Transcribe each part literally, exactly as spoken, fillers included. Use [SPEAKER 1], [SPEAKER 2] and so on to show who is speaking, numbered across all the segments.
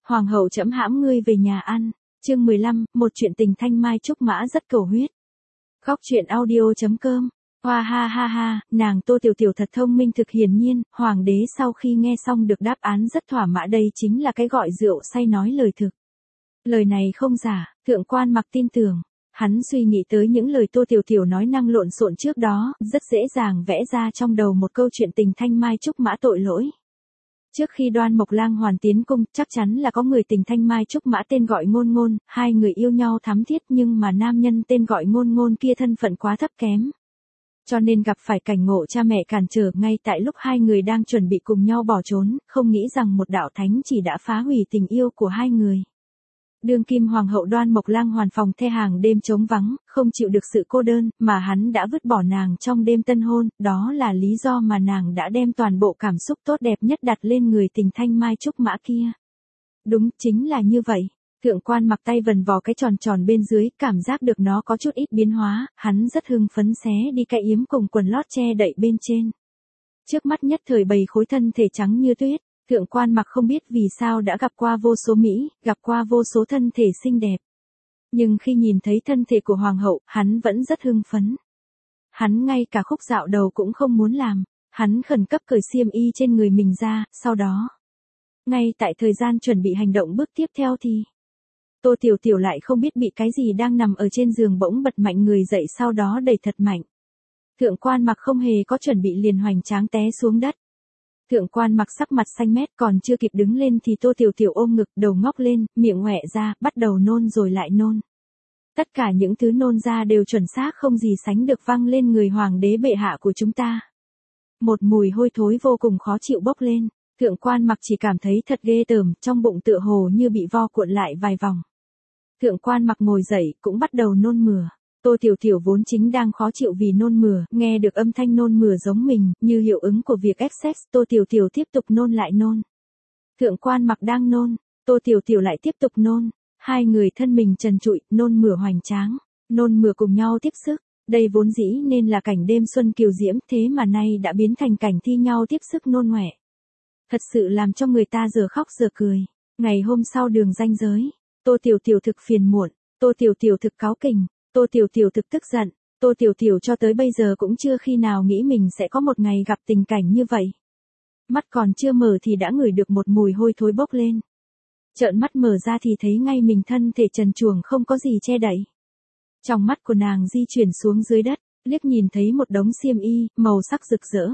[SPEAKER 1] Hoàng hậu trẫm hãm ngươi về nhà ăn. Chương mười lăm, một chuyện tình thanh mai trúc mã rất cầu huyết. Góc truyện audio chấm com. Hoa ha ha ha, nàng Tô Tiểu Tiểu thật thông minh thực hiển nhiên, hoàng đế sau khi nghe xong được đáp án rất thỏa mãn, đây chính là cái gọi rượu say nói lời thực. Lời này không giả, thượng quan Mặc tin tưởng. Hắn suy nghĩ tới những lời Tô Tiểu Tiểu nói năng lộn xộn trước đó, rất dễ dàng vẽ ra trong đầu một câu chuyện tình thanh mai trúc mã tội lỗi. Trước khi Đoan Mộc Lang Hoàn tiến cung, chắc chắn là có người tình thanh mai trúc mã tên gọi Ngôn Ngôn, hai người yêu nhau thắm thiết, nhưng mà nam nhân tên gọi Ngôn Ngôn kia thân phận quá thấp kém. Cho nên gặp phải cảnh ngộ cha mẹ cản trở ngay tại lúc hai người đang chuẩn bị cùng nhau bỏ trốn, không nghĩ rằng một đạo thánh chỉ đã phá hủy tình yêu của hai người. Đương kim hoàng hậu Đoan Mộc Lang Hoàn phòng the hàng đêm trống vắng, không chịu được sự cô đơn, mà hắn đã vứt bỏ nàng trong đêm tân hôn, đó là lý do mà nàng đã đem toàn bộ cảm xúc tốt đẹp nhất đặt lên người tình thanh mai trúc mã kia. Đúng, chính là như vậy. Thượng quan Mặc tay vần vò cái tròn tròn bên dưới, cảm giác được nó có chút ít biến hóa, hắn rất hưng phấn xé đi cái yếm cùng quần lót che đậy bên trên. Trước mắt nhất thời bầy khối thân thể trắng như tuyết. Thượng quan Mặc không biết vì sao đã gặp qua vô số Mỹ, gặp qua vô số thân thể xinh đẹp. Nhưng khi nhìn thấy thân thể của hoàng hậu, hắn vẫn rất hưng phấn. Hắn ngay cả khúc dạo đầu cũng không muốn làm, hắn khẩn cấp cởi xiêm y trên người mình ra, sau đó. Ngay tại thời gian chuẩn bị hành động bước tiếp theo thì. Tô Tiểu Tiểu lại không biết bị cái gì đang nằm ở trên giường bỗng bật mạnh người dậy, sau đó đẩy thật mạnh. Thượng quan Mặc không hề có chuẩn bị liền hoành tráng té xuống đất. Thượng quan Mặc sắc mặt xanh mét, còn chưa kịp đứng lên thì Tô Tiểu Tiểu ôm ngực, đầu ngóc lên, miệng ngoẹ ra, bắt đầu nôn rồi lại nôn. Tất cả những thứ nôn ra đều chuẩn xác không gì sánh được văng lên người hoàng đế bệ hạ của chúng ta. Một mùi hôi thối vô cùng khó chịu bốc lên, thượng quan Mặc chỉ cảm thấy thật ghê tởm, trong bụng tựa hồ như bị vo cuộn lại vài vòng. Thượng quan Mặc ngồi dậy, cũng bắt đầu nôn mửa. Tô Tiểu Tiểu vốn chính đang khó chịu vì nôn mửa, nghe được âm thanh nôn mửa giống mình, như hiệu ứng của việc ép sex, Tô Tiểu Tiểu tiếp tục nôn lại nôn. Thượng quan Mặc đang nôn, Tô Tiểu Tiểu lại tiếp tục nôn, hai người thân mình trần trụi, nôn mửa hoành tráng, nôn mửa cùng nhau tiếp sức. Đây vốn dĩ nên là cảnh đêm xuân kiều diễm, thế mà nay đã biến thành cảnh thi nhau tiếp sức nôn ngoẹ. Thật sự làm cho người ta giờ khóc giờ cười. Ngày hôm sau đường ranh giới, Tô Tiểu Tiểu thực phiền muộn, Tô Tiểu Tiểu thực cáu kỉnh. Tô Tiểu Tiểu thực tức giận, Tô Tiểu Tiểu cho tới bây giờ cũng chưa khi nào nghĩ mình sẽ có một ngày gặp tình cảnh như vậy. Mắt còn chưa mở thì đã ngửi được một mùi hôi thối bốc lên. Trợn mắt mở ra thì thấy ngay mình thân thể trần truồng không có gì che đậy. Trong mắt của nàng di chuyển xuống dưới đất, liếc nhìn thấy một đống xiêm y, màu sắc rực rỡ.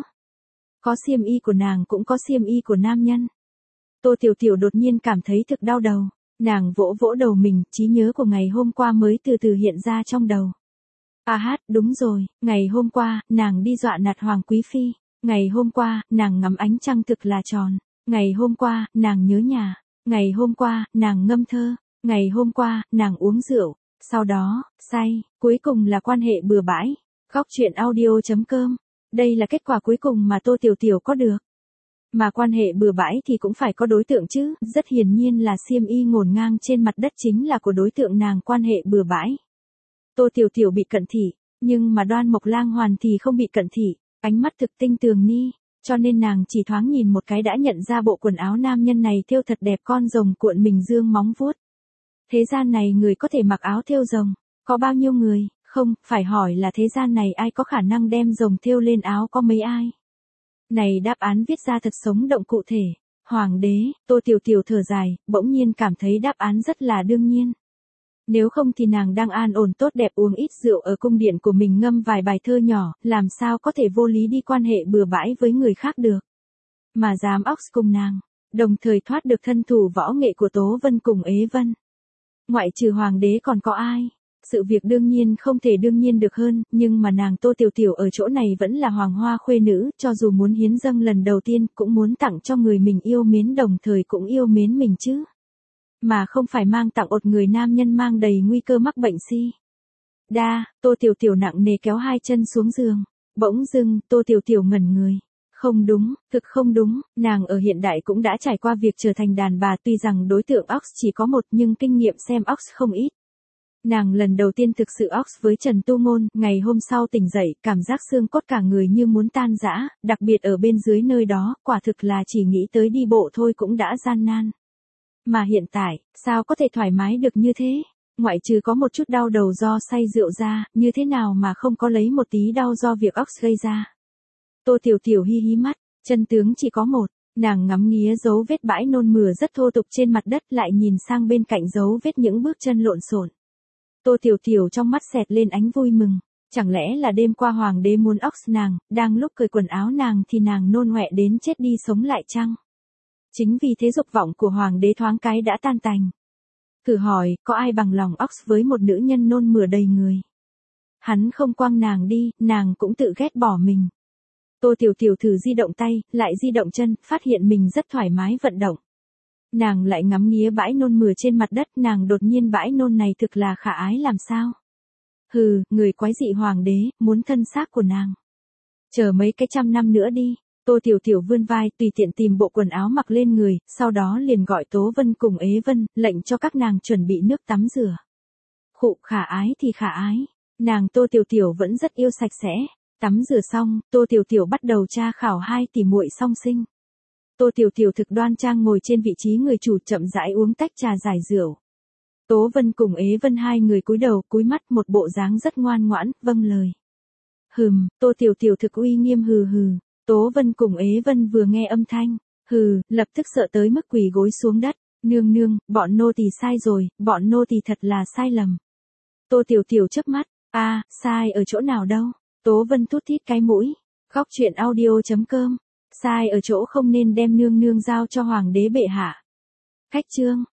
[SPEAKER 1] Có xiêm y của nàng cũng có xiêm y của nam nhân. Tô Tiểu Tiểu đột nhiên cảm thấy thực đau đầu. Nàng vỗ vỗ đầu mình, trí nhớ của ngày hôm qua mới từ từ hiện ra trong đầu. À hát, đúng rồi, ngày hôm qua, nàng đi dọa nạt Hoàng Quý Phi. Ngày hôm qua, nàng ngắm ánh trăng thực là tròn. Ngày hôm qua, nàng nhớ nhà. Ngày hôm qua, nàng ngâm thơ. Ngày hôm qua, nàng uống rượu. Sau đó, say, cuối cùng là quan hệ bừa bãi. Góc truyện audio chấm com. Đây là kết quả cuối cùng mà Tô Tiểu Tiểu có được. Mà quan hệ bừa bãi thì cũng phải có đối tượng chứ, rất hiển nhiên là xiêm y ngổn ngang trên mặt đất chính là của đối tượng nàng quan hệ bừa bãi. Tô Tiểu Tiểu bị cận thị, nhưng mà Đoan Mộc Lang Hoàn thì không bị cận thị, ánh mắt thực tinh tường ni, cho nên nàng chỉ thoáng nhìn một cái đã nhận ra bộ quần áo nam nhân này thêu thật đẹp, con rồng cuộn mình dương móng vuốt. Thế gian này người có thể mặc áo thêu rồng, có bao nhiêu người, không, phải hỏi là thế gian này ai có khả năng đem rồng thêu lên áo, có mấy ai. Này đáp án viết ra thật sống động cụ thể. Hoàng đế, Tô Tiểu Tiểu thở dài, bỗng nhiên cảm thấy đáp án rất là đương nhiên. Nếu không thì nàng đang an ổn tốt đẹp uống ít rượu ở cung điện của mình ngâm vài bài thơ nhỏ, làm sao có thể vô lý đi quan hệ bừa bãi với người khác được. Mà dám ox cùng nàng, đồng thời thoát được thân thủ võ nghệ của Tố Vân cùng Ế Vân. Ngoại trừ hoàng đế còn có ai? Sự việc đương nhiên không thể đương nhiên được hơn, nhưng mà nàng Tô Tiểu Tiểu ở chỗ này vẫn là hoàng hoa khuê nữ, cho dù muốn hiến dâng lần đầu tiên cũng muốn tặng cho người mình yêu mến đồng thời cũng yêu mến mình chứ. Mà không phải mang tặng một người nam nhân mang đầy nguy cơ mắc bệnh si. Đa, Tô Tiểu Tiểu nặng nề kéo hai chân xuống giường. Bỗng dưng, Tô Tiểu Tiểu ngẩn người. Không đúng, thực không đúng, nàng ở hiện đại cũng đã trải qua việc trở thành đàn bà, tuy rằng đối tượng ox chỉ có một nhưng kinh nghiệm xem ox không ít. Nàng lần đầu tiên thực sự ox với Trần Tu Ngôn, ngày hôm sau tỉnh dậy, cảm giác xương cốt cả người như muốn tan rã, đặc biệt ở bên dưới nơi đó, quả thực là chỉ nghĩ tới đi bộ thôi cũng đã gian nan. Mà hiện tại, sao có thể thoải mái được như thế? Ngoại trừ có một chút đau đầu do say rượu ra, như thế nào mà không có lấy một tí đau do việc Ox gây ra. Tô Tiểu Tiểu hi hí mắt, chân tướng chỉ có một, nàng ngắm nghía dấu vết bãi nôn mửa rất thô tục trên mặt đất lại nhìn sang bên cạnh dấu vết những bước chân lộn xộn. Tô Tiểu Tiểu trong mắt xẹt lên ánh vui mừng, chẳng lẽ là đêm qua hoàng đế muốn Ox nàng, đang lúc cởi quần áo nàng thì nàng nôn ngoẹ đến chết đi sống lại chăng? Chính vì thế dục vọng của hoàng đế thoáng cái đã tan tành. Thử hỏi, có ai bằng lòng Ox với một nữ nhân nôn mửa đầy người? Hắn không quăng nàng đi, nàng cũng tự ghét bỏ mình. Tô Tiểu Tiểu thử di động tay, lại di động chân, phát hiện mình rất thoải mái vận động. Nàng lại ngắm nghía bãi nôn mửa trên mặt đất, nàng đột nhiên bãi nôn này thực là khả ái làm sao? Hừ, người quái dị hoàng đế, muốn thân xác của nàng. Chờ mấy cái trăm năm nữa đi. Tô Tiểu Tiểu vươn vai tùy tiện tìm bộ quần áo mặc lên người, sau đó liền gọi Tố Vân cùng Ế Vân, lệnh cho các nàng chuẩn bị nước tắm rửa. Khụ, khả ái thì khả ái. Nàng Tô Tiểu Tiểu vẫn rất yêu sạch sẽ. Tắm rửa xong, Tô Tiểu Tiểu bắt đầu tra khảo hai tỷ muội song sinh. Tô Tiểu Tiểu thực đoan trang ngồi trên vị trí người chủ chậm rãi uống tách trà giải rượu. Tố Vân cùng Ế Vân hai người cúi đầu cúi mắt một bộ dáng rất ngoan ngoãn, vâng lời. Hừm, Tô Tiểu Tiểu thực uy nghiêm hừ hừ. Tố Vân cùng Ế Vân vừa nghe âm thanh, hừ, lập tức sợ tới mức quỳ gối xuống đất, nương nương, bọn nô tỳ sai rồi, bọn nô tỳ thật là sai lầm. Tô Tiểu Tiểu chớp mắt, a, à, sai ở chỗ nào đâu? Tố Vân thút thít cái mũi, khóc chuyện audio chấm com, sai ở chỗ không nên đem nương nương giao cho hoàng đế bệ hạ. Khách chương